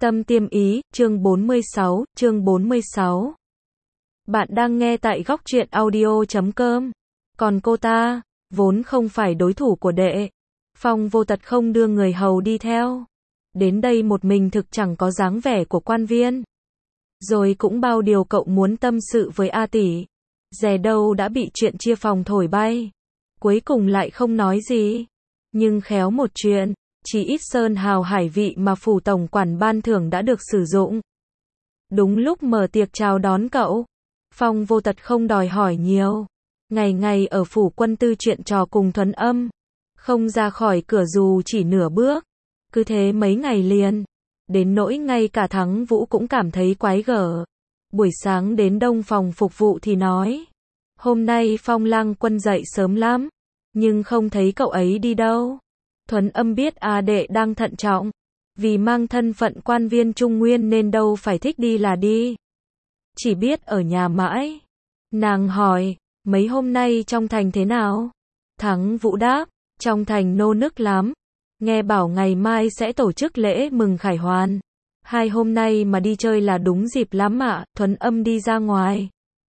Tâm Tiêm Ý, chương 46. Bạn đang nghe tại góc truyện audio.com. Còn cô ta, vốn không phải đối thủ của đệ. Phong Vô Tật không đưa người hầu đi theo. Đến đây một mình thực chẳng có dáng vẻ của quan viên. Rồi cũng bao điều cậu muốn tâm sự với A tỷ. Dè đâu đã bị chuyện chia phòng thổi bay. Cuối cùng lại không nói gì. Nhưng khéo một chuyện. Chỉ ít sơn hào hải vị mà phủ tổng quản ban thưởng đã được sử dụng. Đúng lúc mở tiệc chào đón cậu, Phong Vô Tật không đòi hỏi nhiều. Ngày ngày ở phủ quân tư chuyện trò cùng Thuấn Âm. Không ra khỏi cửa dù chỉ nửa bước. Cứ thế mấy ngày liền. Đến nỗi ngay cả Thắng Vũ cũng cảm thấy quái gở. Buổi sáng đến đông phòng phục vụ thì nói. Hôm nay Phong Lang Quân dậy sớm lắm. Nhưng không thấy cậu ấy đi đâu. Thuấn Âm biết A đệ đang thận trọng. Vì mang thân phận quan viên Trung Nguyên nên đâu phải thích đi là đi. Chỉ biết ở nhà mãi. Nàng hỏi, mấy hôm nay trong thành thế nào? Thắng Vũ đáp, trong thành nô nức lắm. Nghe bảo ngày mai sẽ tổ chức lễ mừng khải hoàn. 2 hôm nay mà đi chơi là đúng dịp lắm ạ. Thuấn Âm đi ra ngoài.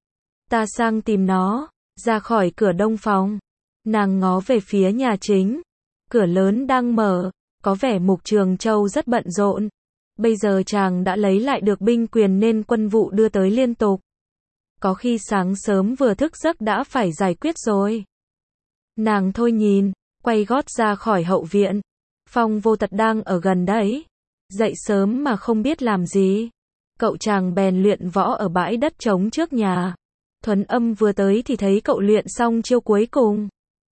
Ta sang tìm nó. Ra khỏi cửa đông phòng. Nàng ngó về phía nhà chính. Cửa lớn đang mở, có vẻ Mục Trường Châu rất bận rộn. Bây giờ chàng đã lấy lại được binh quyền nên quân vụ đưa tới liên tục. Có khi sáng sớm vừa thức giấc đã phải giải quyết rồi. Nàng thôi nhìn, quay gót ra khỏi hậu viện. Phong Vô Tật đang ở gần đấy. Dậy sớm mà không biết làm gì. Cậu chàng bèn luyện võ ở bãi đất trống trước nhà. Thuấn Âm vừa tới thì thấy cậu luyện xong chiêu cuối cùng.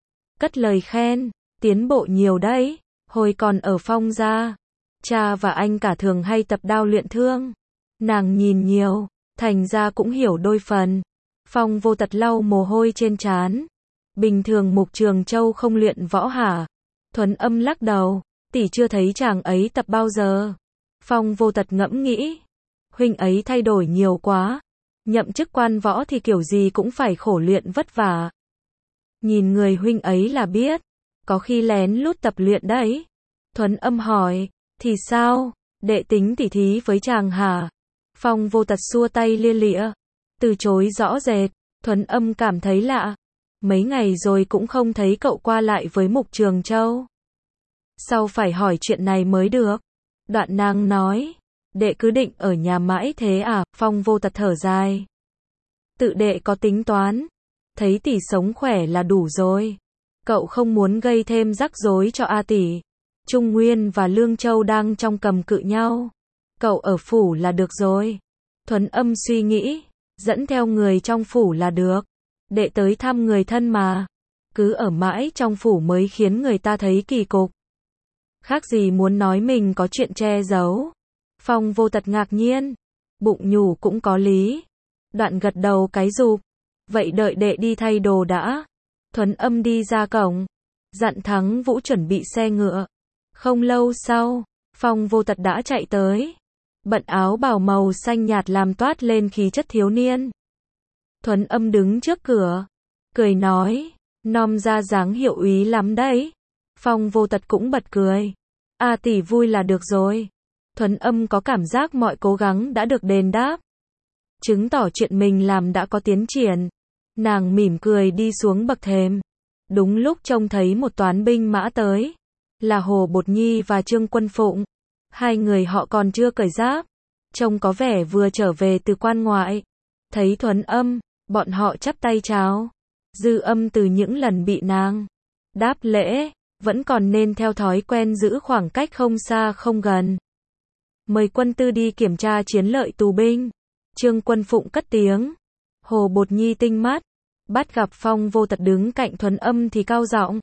Cất lời khen. Tiến bộ nhiều đấy, hồi còn ở Phong gia. Cha và anh cả thường hay tập đao luyện thương. Nàng nhìn nhiều, thành ra cũng hiểu đôi phần. Phong Vô Tật lau mồ hôi trên trán. Bình thường Mục Trường Châu không luyện võ hả? Thuấn Âm lắc đầu, tỷ chưa thấy chàng ấy tập bao giờ. Phong Vô Tật ngẫm nghĩ. Huynh ấy thay đổi nhiều quá. Nhậm chức quan võ thì kiểu gì cũng phải khổ luyện vất vả. Nhìn người huynh ấy là biết. Có khi lén lút tập luyện đấy. Thuấn Âm hỏi, thì sao, đệ tính tỉ thí với chàng hả? Phong Vô Tật xua tay lia lịa, từ chối rõ rệt. Thuấn Âm cảm thấy lạ. Mấy ngày rồi cũng không thấy cậu qua lại với Mục Trường Châu. Sau phải hỏi chuyện này mới được. Đoạn nàng nói, đệ cứ định ở nhà mãi thế à? Phong Vô Tật thở dài. Tự đệ có tính toán. Thấy tỷ sống khỏe là đủ rồi. Cậu không muốn gây thêm rắc rối cho A tỷ. Trung Nguyên và Lương Châu đang trong cầm cự nhau. Cậu ở phủ là được rồi. Thuấn Âm suy nghĩ. Dẫn theo người trong phủ là được. Đệ tới thăm người thân mà. Cứ ở mãi trong phủ mới khiến người ta thấy kỳ cục. Khác gì muốn nói mình có chuyện che giấu. Phong Vô Tật ngạc nhiên. Bụng nhủ cũng có lý. Đoạn gật đầu cái rụp. Vậy đợi đệ đi thay đồ đã. Thuấn Âm đi ra cổng. Dặn Thắng Vũ chuẩn bị xe ngựa. Không lâu sau, Phong Vô Tật đã chạy tới. Bận áo bào màu xanh nhạt làm toát lên khí chất thiếu niên. Thuấn Âm đứng trước cửa. Cười nói. Nom ra dáng hiệu úy lắm đấy. Phong Vô Tật cũng bật cười. A tỷ vui là được rồi. Thuấn Âm có cảm giác mọi cố gắng đã được đền đáp. Chứng tỏ chuyện mình làm đã có tiến triển. Nàng mỉm cười đi xuống bậc thềm. Đúng lúc trông thấy một toán binh mã tới. Là Hồ Bột Nhi và Trương Quân Phụng. Hai người họ còn chưa cởi giáp. Trông có vẻ vừa trở về từ quan ngoại. Thấy Thuấn Âm, bọn họ chắp tay chào. Dư Âm từ những lần bị nàng đáp lễ, vẫn còn nên theo thói quen giữ khoảng cách không xa không gần. Mời quân tư đi kiểm tra chiến lợi tù binh. Trương Quân Phụng cất tiếng. Hồ Bột Nhi tinh mắt. Bắt gặp Phong Vô Tật đứng cạnh Thuấn Âm thì cao giọng.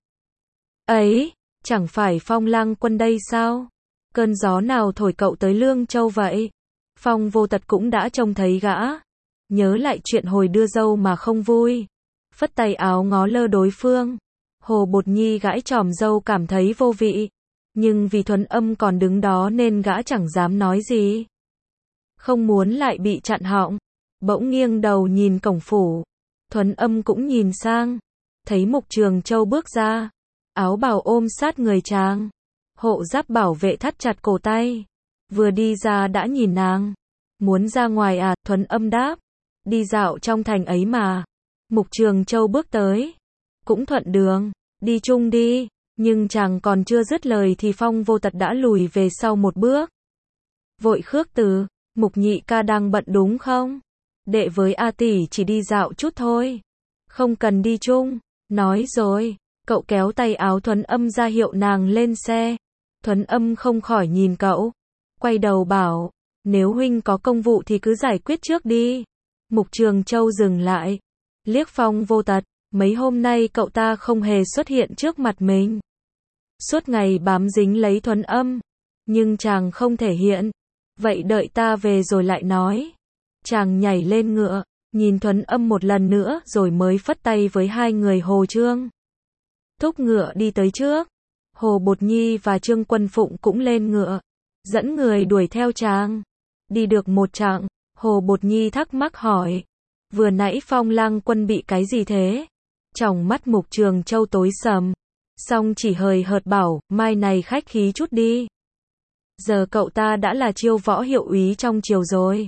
Ấy, chẳng phải Phong Lang Quân đây sao? Cơn gió nào thổi cậu tới Lương Châu vậy? Phong Vô Tật cũng đã trông thấy gã. Nhớ lại chuyện hồi đưa dâu mà không vui. Phất tay áo ngó lơ đối phương. Hồ Bột Nhi gãi chòm râu cảm thấy vô vị. Nhưng vì Thuấn Âm còn đứng đó nên gã chẳng dám nói gì. Không muốn lại bị chặn họng. Bỗng nghiêng đầu nhìn cổng phủ. Thuấn Âm cũng nhìn sang. Thấy Mục Trường Châu bước ra. Áo bào ôm sát người chàng. Hộ giáp bảo vệ thắt chặt cổ tay. vừa đi ra đã nhìn nàng. Muốn ra ngoài à, Thuấn Âm đáp. Đi dạo trong thành ấy mà. Mục Trường Châu bước tới. Cũng thuận đường, đi chung đi. Nhưng chàng còn chưa dứt lời thì Phong Vô Tật đã lùi về sau một bước. Vội khước từ, Mục nhị ca đang bận đúng không? Đệ với A tỷ chỉ đi dạo chút thôi. Không cần đi chung. Nói rồi, cậu kéo tay áo Thuấn Âm ra hiệu nàng lên xe. Thuấn Âm không khỏi nhìn cậu. Quay đầu bảo, nếu huynh có công vụ thì cứ giải quyết trước đi. Mục Trường Châu dừng lại. Liếc Phong Vô Tật, mấy hôm nay cậu ta không hề xuất hiện trước mặt mình. Suốt ngày bám dính lấy Thuấn Âm. Nhưng chàng không thể hiện. Vậy đợi ta về rồi lại nói. Chàng nhảy lên ngựa, nhìn Thuấn Âm một lần nữa rồi mới phất tay với hai người Hồ Trương. Thúc ngựa đi tới trước. Hồ Bột Nhi và Trương Quân Phụng cũng lên ngựa, dẫn người đuổi theo chàng. Đi được một chặng, Hồ Bột Nhi thắc mắc hỏi. Vừa nãy Phong Lang Quân bị cái gì thế? Tròng mắt Mục Trường Châu tối sầm. Xong chỉ hời hợt bảo, mai này khách khí chút đi. Giờ cậu ta đã là chiêu võ hiệu úy trong triều rồi.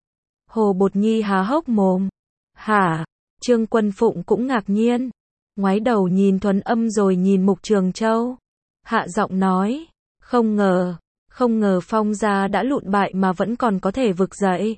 Hồ Bột Nhi há hốc mồm. Hả? Trương Quân Phụng cũng ngạc nhiên. Ngoái đầu nhìn Thuấn Âm rồi nhìn Mục Trường Châu. Hạ giọng nói. Không ngờ Phong gia đã lụn bại mà vẫn còn có thể vực dậy.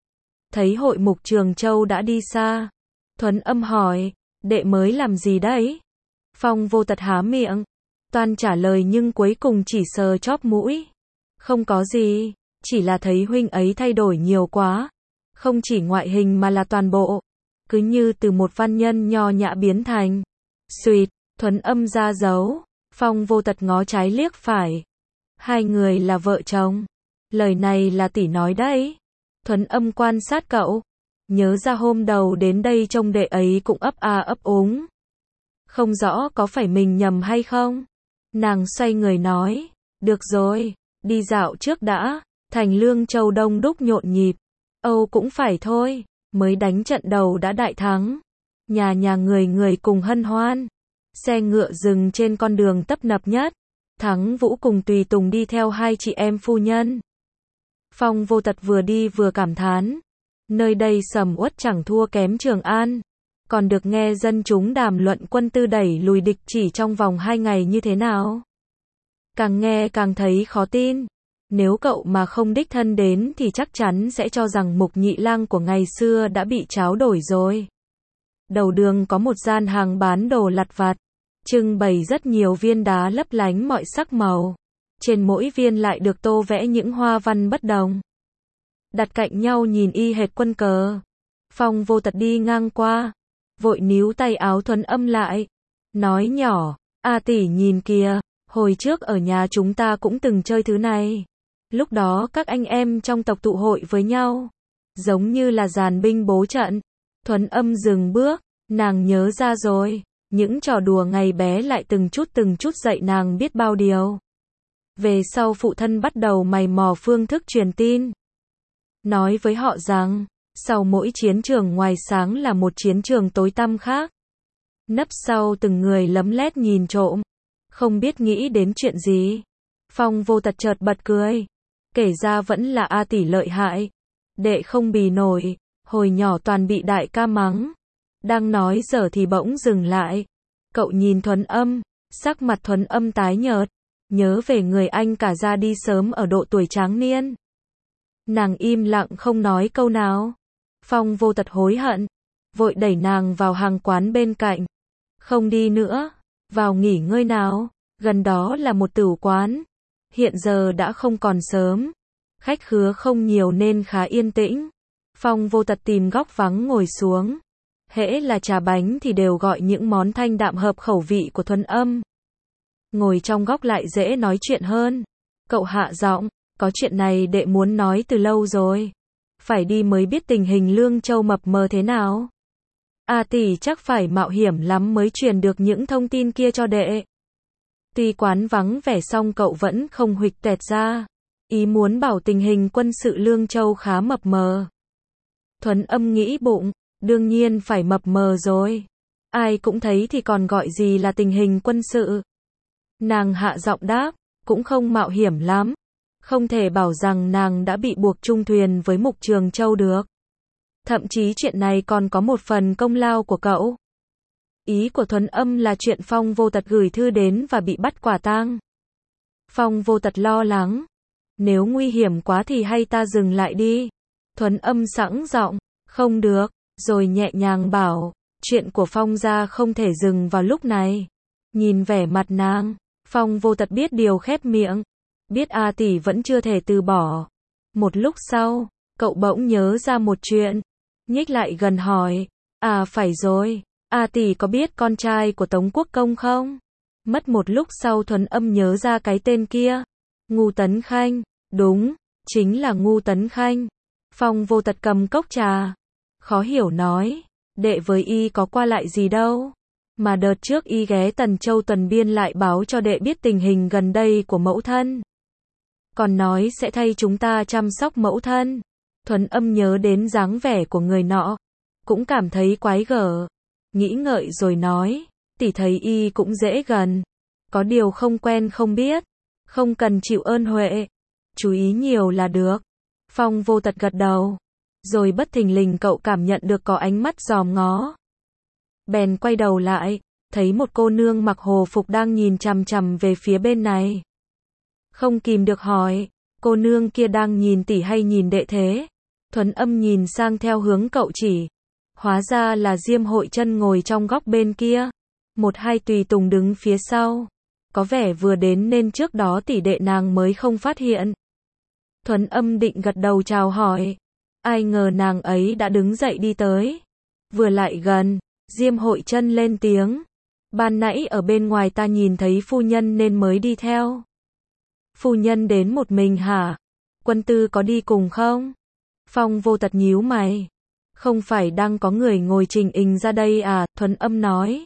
Thấy hội Mục Trường Châu đã đi xa. Thuấn Âm hỏi. Đệ mới làm gì đấy? Phong Vô Tật há miệng. Toan trả lời nhưng cuối cùng chỉ sờ chóp mũi. Không có gì. Chỉ là thấy huynh ấy thay đổi nhiều quá. Không chỉ ngoại hình mà là toàn bộ. Cứ như từ một văn nhân nho nhã biến thành. Xuyệt, Thuấn Âm ra dấu. Phong Vô Tật ngó trái liếc phải. Hai người là vợ chồng. Lời này là tỷ nói đấy. Thuấn Âm quan sát cậu. Nhớ ra hôm đầu đến đây trông đệ ấy cũng ấp a ấp úng. Không rõ có phải mình nhầm hay không? Nàng xoay người nói. Được rồi, đi dạo trước đã. Thành Lương Châu đông đúc nhộn nhịp. Âu cũng phải thôi. Mới đánh trận đầu đã đại thắng. Nhà người cùng hân hoan. Xe ngựa dừng trên con đường tấp nập nhất. Thắng Vũ cùng Tùy Tùng đi theo hai chị em phu nhân. Phong Vô Tật vừa đi vừa cảm thán. Nơi đây sầm uất chẳng thua kém Trường An. Còn được nghe dân chúng đàm luận quân tư đẩy lùi địch chỉ trong vòng 2 ngày như thế nào. Càng nghe càng thấy khó tin. Nếu cậu mà không đích thân đến thì chắc chắn sẽ cho rằng Mục Nhị Lang của ngày xưa đã bị tráo đổi rồi. Đầu đường có một gian hàng bán đồ lặt vặt. Trưng bày rất nhiều viên đá lấp lánh mọi sắc màu. Trên mỗi viên lại được tô vẽ những hoa văn bất đồng. Đặt cạnh nhau nhìn y hệt quân cờ. Phong Vô Tật đi ngang qua. Vội níu tay áo Thuấn Âm lại. Nói nhỏ. A tỷ nhìn kìa. Hồi trước ở nhà chúng ta cũng từng chơi thứ này. Lúc đó các anh em trong tộc tụ hội với nhau. Giống như là dàn binh bố trận. Thuấn Âm dừng bước. Nàng nhớ ra rồi. Những trò đùa ngày bé lại từng chút dạy nàng biết bao điều. Về sau phụ thân bắt đầu mày mò phương thức truyền tin. Nói với họ rằng, sau mỗi chiến trường ngoài sáng là một chiến trường tối tăm khác. Nấp sau từng người lấm lét nhìn trộm. Không biết nghĩ đến chuyện gì. Phong Vô Tật chợt bật cười. Kể ra vẫn là A tỷ lợi hại. Đệ không bì nổi. Hồi nhỏ toàn bị đại ca mắng. Đang nói dở thì bỗng dừng lại. Cậu nhìn Thuấn Âm. Sắc mặt Thuấn Âm tái nhợt. Nhớ về người anh cả ra đi sớm ở độ tuổi tráng niên. Nàng im lặng không nói câu nào. Phong Vô Tật hối hận. Vội đẩy nàng vào hàng quán bên cạnh. Không đi nữa. Vào nghỉ ngơi nào. Gần đó là một tửu quán. Hiện giờ đã không còn sớm. Khách khứa không nhiều nên khá yên tĩnh. Phong Vô Tật tìm góc vắng ngồi xuống. Hễ là trà bánh thì đều gọi những món thanh đạm hợp khẩu vị của Thuấn Âm. Ngồi trong góc lại dễ nói chuyện hơn. Cậu hạ giọng, có chuyện này đệ muốn nói từ lâu rồi. Phải đi mới biết tình hình Lương Châu mập mờ thế nào. A tỷ chắc phải mạo hiểm lắm mới truyền được những thông tin kia cho đệ. Tuy quán vắng vẻ song cậu vẫn không huỵch toẹt ra. Ý muốn bảo tình hình quân sự Lương Châu khá mập mờ. Thuấn Âm nghĩ bụng, đương nhiên phải mập mờ rồi. Ai cũng thấy thì còn gọi gì là tình hình quân sự. Nàng hạ giọng đáp, cũng không mạo hiểm lắm. Không thể bảo rằng nàng đã bị buộc chung thuyền với Mục Trường Châu được. Thậm chí chuyện này còn có một phần công lao của cậu. Ý của Thuấn Âm là chuyện Phong Vô Tật gửi thư đến và bị bắt quả tang. Phong Vô Tật lo lắng. Nếu nguy hiểm quá thì hay ta dừng lại đi. Thuấn Âm sẵn giọng, không được, rồi nhẹ nhàng bảo, chuyện của Phong gia không thể dừng vào lúc này. Nhìn vẻ mặt nàng, Phong Vô Tật biết điều khép miệng, biết A tỷ vẫn chưa thể từ bỏ. Một lúc sau, cậu bỗng nhớ ra một chuyện, nhích lại gần hỏi, à phải rồi, A tỷ có biết con trai của Tống Quốc Công không? Mất một lúc sau Thuấn Âm nhớ ra cái tên kia, Ngu Tấn Khanh, đúng, chính là Ngu Tấn Khanh. Phong Vô Tật cầm cốc trà, khó hiểu nói, đệ với y có qua lại gì đâu, mà đợt trước y ghé Tần Châu tuần biên lại báo cho đệ biết tình hình gần đây của mẫu thân. Còn nói sẽ thay chúng ta chăm sóc mẫu thân. Thuấn Âm nhớ đến dáng vẻ của người nọ, cũng cảm thấy quái gở, nghĩ ngợi rồi nói, tỷ thấy y cũng dễ gần, có điều không quen không biết, không cần chịu ơn huệ, chú ý nhiều là được. Phong Vô Tật gật đầu, rồi bất thình lình cậu cảm nhận được có ánh mắt dòm ngó. Bèn quay đầu lại, thấy một cô nương mặc hồ phục đang nhìn chằm chằm về phía bên này. Không kìm được hỏi, cô nương kia đang nhìn tỷ hay nhìn đệ thế? Thuấn Âm nhìn sang theo hướng cậu chỉ. Hóa ra là Diêm Hội Chân ngồi trong góc bên kia. Một hai tùy tùng đứng phía sau. Có vẻ vừa đến nên trước đó tỷ đệ nàng mới không phát hiện. Thuấn Âm định gật đầu chào hỏi. Ai ngờ nàng ấy đã đứng dậy đi tới. Vừa lại gần, Diêm Hội Chân lên tiếng. Ban nãy ở bên ngoài ta nhìn thấy phu nhân nên mới đi theo. Phu nhân đến một mình hả? Quân tư có đi cùng không? Phong Vô Tật nhíu mày. Không phải đang có người ngồi trình hình ra đây à? Thuấn Âm nói.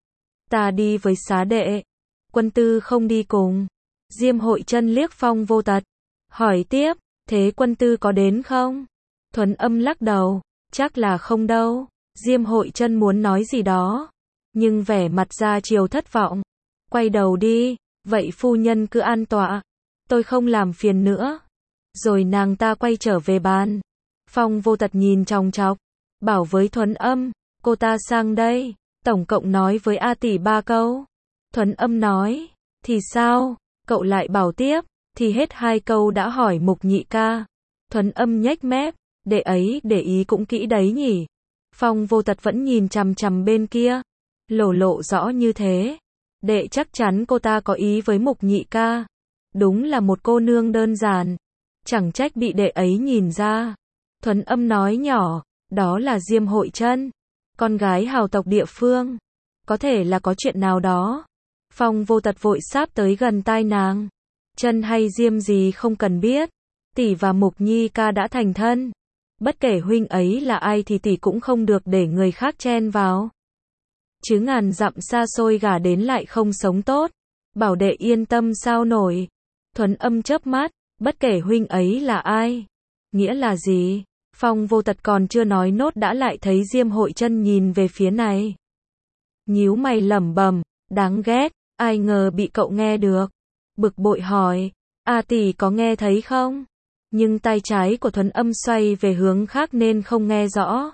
Ta đi với xá đệ. Quân tư không đi cùng. Diêm Hội Chân liếc Phong Vô Tật. Hỏi tiếp, thế quân tư có đến không? Thuấn Âm lắc đầu. Chắc là không đâu. Diêm Hội Chân muốn nói gì đó, nhưng vẻ mặt ra chiều thất vọng. Quay đầu đi, vậy phu nhân cứ an tọa. Tôi không làm phiền nữa. Rồi nàng ta quay trở về bàn. Phong Vô Tật nhìn chòng chọc, bảo với Thuấn Âm, cô ta sang đây, tổng cộng nói với A tỷ 3 câu. Thuấn Âm nói, thì sao? Cậu lại bảo tiếp, thì hết 2 câu đã hỏi Mục nhị ca. Thuấn Âm nhếch mép, đệ ấy để ý cũng kỹ đấy nhỉ. Phong Vô Tật vẫn nhìn chằm chằm bên kia, lộ rõ như thế. Đệ chắc chắn cô ta có ý với Mục nhị ca. Đúng là một cô nương đơn giản, chẳng trách bị đệ ấy nhìn ra. Thuấn Âm nói nhỏ, đó là Diêm Hội Chân, con gái hào tộc địa phương. Có thể là có chuyện nào đó. Phong Vô Tật vội sáp tới gần tai nàng. Chân hay Diêm gì không cần biết. Tỷ và Mục Nhi ca đã thành thân. Bất kể huynh ấy là ai thì tỷ cũng không được để người khác chen vào. Chứ ngàn dặm xa xôi gả đến lại không sống tốt. Bảo đệ yên tâm sao nổi. Thuấn Âm chớp mắt, bất kể huynh ấy là ai. Nghĩa là gì? Phong Vô Tật còn chưa nói nốt đã lại thấy Diêm Hội Chân nhìn về phía này. Nhíu mày lẩm bẩm, đáng ghét, ai ngờ bị cậu nghe được. Bực bội hỏi, A tỷ có nghe thấy không? Nhưng tay trái của Thuấn Âm xoay về hướng khác nên không nghe rõ.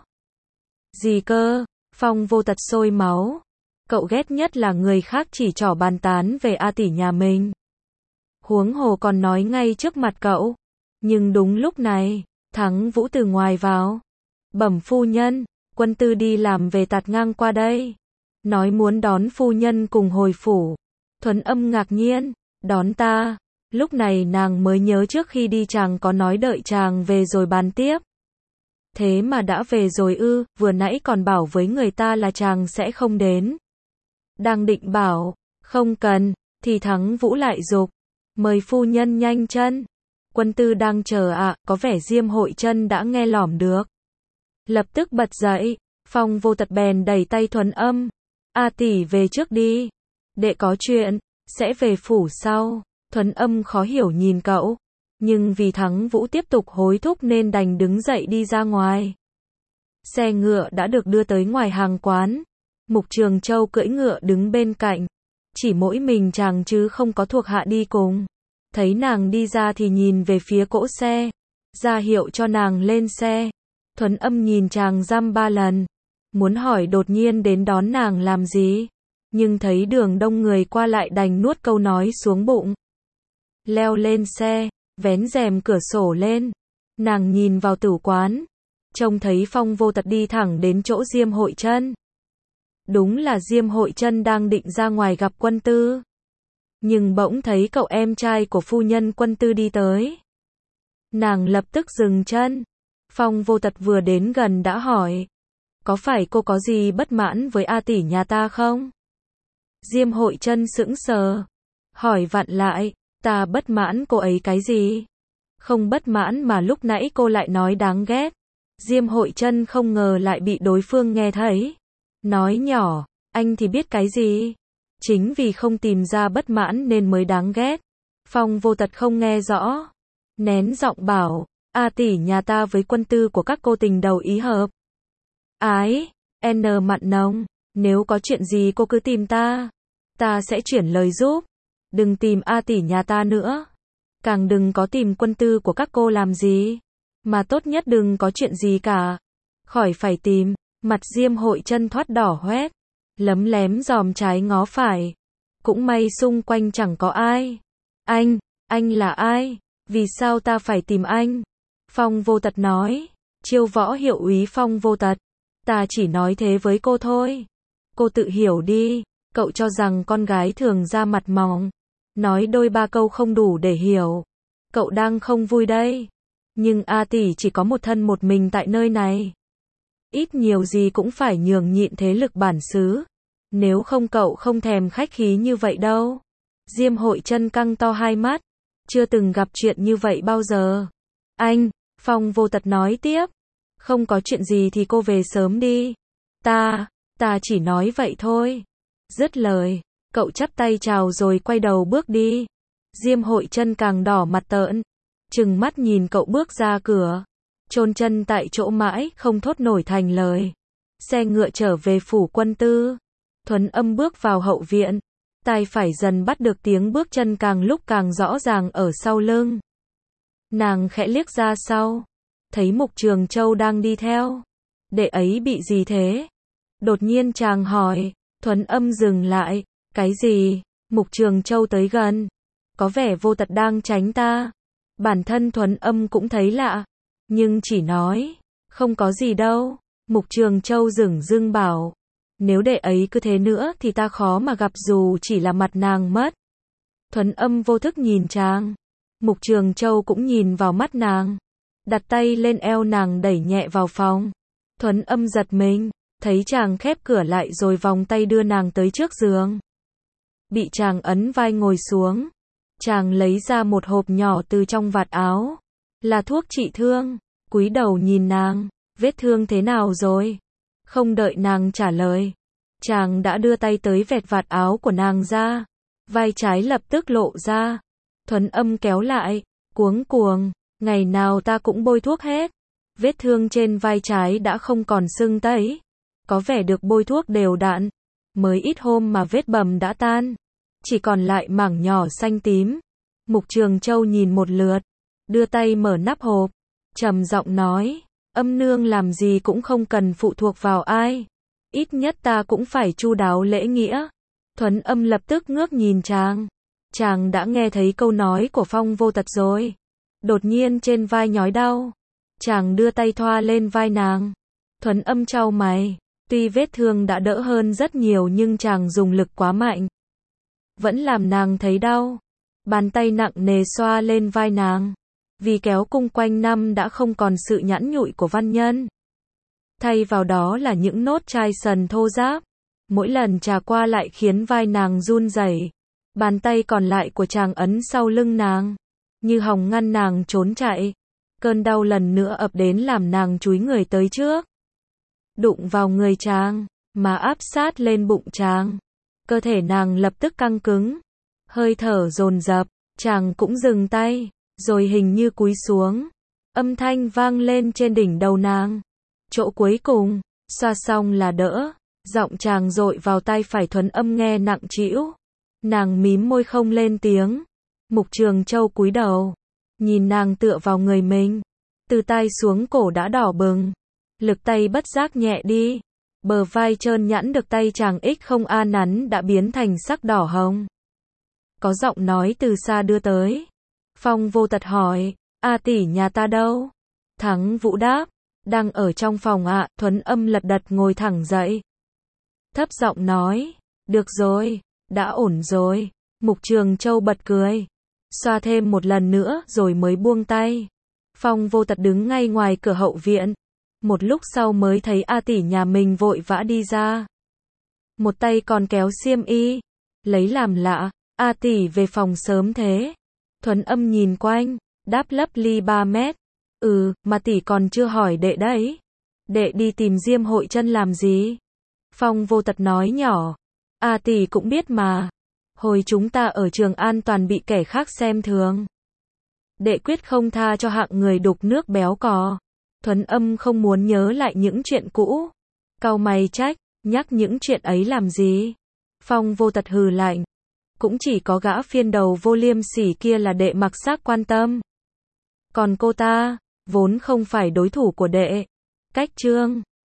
Gì cơ? Phong Vô Tật sôi máu. Cậu ghét nhất là người khác chỉ trỏ bàn tán về A tỷ nhà mình. Huống hồ còn nói ngay trước mặt cậu. Nhưng đúng lúc này, Thắng Vũ từ ngoài vào. Bẩm phu nhân, quân tư đi làm về tạt ngang qua đây. Nói muốn đón phu nhân cùng hồi phủ. Thuấn Âm ngạc nhiên, đón ta. Lúc này nàng mới nhớ trước khi đi chàng có nói đợi chàng về rồi bàn tiếp. Thế mà đã về rồi ư? Vừa nãy còn bảo với người ta là chàng sẽ không đến. Đang định bảo, không cần, thì Thắng Vũ lại giục. Mời phu nhân nhanh chân. Quân tư đang chờ ạ, có vẻ Diêm Hội Chân đã nghe lỏm được. Lập tức bật dậy, Phong Vô Tật bèn đẩy tay Thuấn Âm. A tỷ về trước đi. Đệ có chuyện, sẽ về phủ sau. Thuấn Âm khó hiểu nhìn cậu. Nhưng vì Thắng Vũ tiếp tục hối thúc nên đành đứng dậy đi ra ngoài. Xe ngựa đã được đưa tới ngoài hàng quán. Mục Trường Châu cưỡi ngựa đứng bên cạnh. Chỉ mỗi mình chàng chứ không có thuộc hạ đi cùng. Thấy nàng đi ra thì nhìn về phía cỗ xe, ra hiệu cho nàng lên xe. Thuấn Âm nhìn chàng dăm ba lần, muốn hỏi đột nhiên đến đón nàng làm gì, nhưng thấy đường đông người qua lại đành nuốt câu nói xuống bụng. Leo lên xe, vén rèm cửa sổ lên, nàng nhìn vào tử quán, trông thấy Phong Vô Tật đi thẳng đến chỗ Diêm Hội Chân. Đúng là Diêm Hội Chân đang định ra ngoài gặp Quân Tư, nhưng bỗng thấy cậu em trai của phu nhân Quân Tư đi tới. Nàng lập tức dừng chân. Phong Vô Tật vừa đến gần đã hỏi, có phải cô có gì bất mãn với A tỷ nhà ta không? Diêm Hội Chân sững sờ, hỏi vặn lại, ta bất mãn cô ấy cái gì? Không bất mãn mà lúc nãy cô lại nói đáng ghét. Diêm Hội Chân không ngờ lại bị đối phương nghe thấy. Nói nhỏ, anh thì biết cái gì? Chính vì không tìm ra bất mãn nên mới đáng ghét. Phong Vô Tật không nghe rõ, nén giọng bảo, A tỷ nhà ta với Quân Tư của các cô tình đầu ý hợp. Ái, N mặn nồng, nếu có chuyện gì cô cứ tìm ta sẽ chuyển lời giúp. Đừng tìm A tỷ nhà ta nữa. Càng đừng có tìm Quân Tư của các cô làm gì. Mà tốt nhất đừng có chuyện gì cả. Khỏi phải tìm. Mặt Diêm Hội Chân thoát đỏ hoét, lấm lém dòm trái ngó phải. Cũng may xung quanh chẳng có ai. Anh là ai? Vì sao ta phải tìm anh? Phong Vô Tật nói, Chiêu Võ Hiệu úy Phong Vô Tật. Ta chỉ nói thế với cô thôi. Cô tự hiểu đi. Cậu cho rằng con gái thường ra mặt mỏng, nói đôi ba câu không đủ để hiểu. Cậu đang không vui đây. Nhưng A tỷ chỉ có một thân một mình tại nơi này. Ít nhiều gì cũng phải nhường nhịn thế lực bản xứ. Nếu không cậu không thèm khách khí như vậy đâu. Diêm Hội Chân căng to hai mắt. Chưa từng gặp chuyện như vậy bao giờ. Anh, Phong Vô Tật nói tiếp. Không có chuyện gì thì cô về sớm đi. Ta chỉ nói vậy thôi. Dứt lời, cậu chắp tay chào rồi quay đầu bước đi. Diêm Hội Chân càng đỏ mặt tợn, trừng mắt nhìn cậu bước ra cửa, chôn chân tại chỗ mãi không thốt nổi thành lời. Xe ngựa trở về phủ Quân Tư. Thuấn Âm bước vào hậu viện, tai phải dần bắt được tiếng bước chân càng lúc càng rõ ràng ở sau lưng. Nàng khẽ liếc ra sau, thấy Mục Trường Châu đang đi theo. Đệ ấy bị gì thế? Đột nhiên chàng hỏi. Thuấn Âm dừng lại. Cái gì? Mục Trường Châu tới gần, có vẻ Vô Tật đang tránh ta. Bản thân Thuấn Âm cũng thấy lạ, nhưng chỉ nói, không có gì đâu. Mục Trường Châu dửng dưng bảo, nếu đệ ấy cứ thế nữa thì ta khó mà gặp dù chỉ là mặt nàng mất. Thuấn Âm vô thức nhìn chàng. Mục Trường Châu cũng nhìn vào mắt nàng, đặt tay lên eo nàng đẩy nhẹ vào phòng. Thuấn Âm giật mình, thấy chàng khép cửa lại rồi vòng tay đưa nàng tới trước giường. Bị chàng ấn vai ngồi xuống. Chàng lấy ra một hộp nhỏ từ trong vạt áo. Là thuốc trị thương. Cúi đầu nhìn nàng. Vết thương thế nào rồi? Không đợi nàng trả lời, chàng đã đưa tay tới vẹt vạt áo của nàng ra. Vai trái lập tức lộ ra. Thuấn Âm kéo lại, cuống cuồng, ngày nào ta cũng bôi thuốc hết. Vết thương trên vai trái đã không còn sưng tấy, có vẻ được bôi thuốc đều đặn. Mới ít hôm mà vết bầm đã tan, chỉ còn lại mảng nhỏ xanh tím. Mục Trường Châu nhìn một lượt, đưa tay mở nắp hộp, trầm giọng nói, Âm nương làm gì cũng không cần phụ thuộc vào ai. Ít nhất ta cũng phải chu đáo lễ nghĩa. Thuấn Âm lập tức ngước nhìn chàng. Chàng đã nghe thấy câu nói của Phong Vô Tật rồi. Đột nhiên trên vai nhói đau. Chàng đưa tay thoa lên vai nàng. Thuấn Âm chau mày. Tuy vết thương đã đỡ hơn rất nhiều nhưng chàng dùng lực quá mạnh, vẫn làm nàng thấy đau. Bàn tay nặng nề xoa lên vai nàng. Vì kéo cung quanh năm đã không còn sự nhẵn nhụi của văn nhân. Thay vào đó là những nốt chai sần thô ráp. Mỗi lần trà qua lại khiến vai nàng run rẩy. Bàn tay còn lại của chàng ấn sau lưng nàng, như hòng ngăn nàng trốn chạy. Cơn đau lần nữa ập đến làm nàng chúi người tới trước, đụng vào người chàng, mà áp sát lên bụng chàng. Cơ thể nàng lập tức căng cứng, hơi thở dồn dập. Chàng cũng dừng tay, rồi hình như cúi xuống. Âm thanh vang lên trên đỉnh đầu nàng. Chỗ cuối cùng, xoa xong là đỡ. Giọng chàng dội vào tai phải Thuấn Âm nghe nặng trĩu. Nàng mím môi không lên tiếng. Mục Trường Châu cúi đầu, nhìn nàng tựa vào người mình, từ tai xuống cổ đã đỏ bừng, lực tay bất giác nhẹ đi, bờ vai trơn nhẵn được tay chàng ích không a nắn đã biến thành sắc đỏ hồng. Có giọng nói từ xa đưa tới. Phong Vô Tật hỏi, A tỷ nhà ta đâu? Thắng Vũ đáp, đang ở trong phòng ạ. Thuấn Âm lật đật ngồi thẳng dậy, thấp giọng nói, được rồi, đã ổn rồi. Mục Trường Châu bật cười, xoa thêm một lần nữa rồi mới buông tay. Phong Vô Tật đứng ngay ngoài cửa hậu viện, một lúc sau mới thấy A tỷ nhà mình vội vã đi ra, một tay còn kéo xiêm y, lấy làm lạ, A tỷ về phòng sớm thế. Thuấn Âm nhìn quanh, đáp lấp ly 3 mét, mà tỷ còn chưa hỏi đệ đấy, đệ đi tìm Diêm Hội Chân làm gì? Phong Vô Tật nói nhỏ, A tỷ cũng biết mà, hồi chúng ta ở Trường An toàn bị kẻ khác xem thường, đệ quyết không tha cho hạng người đục nước béo cò. Thuấn Âm không muốn nhớ lại những chuyện cũ, cau mày trách, nhắc những chuyện ấy làm gì? Phong Vô Tật hừ lạnh, cũng chỉ có gã phiên đầu vô liêm sỉ kia là đệ mặc xác quan tâm, còn cô ta vốn không phải đối thủ của đệ. Cách chương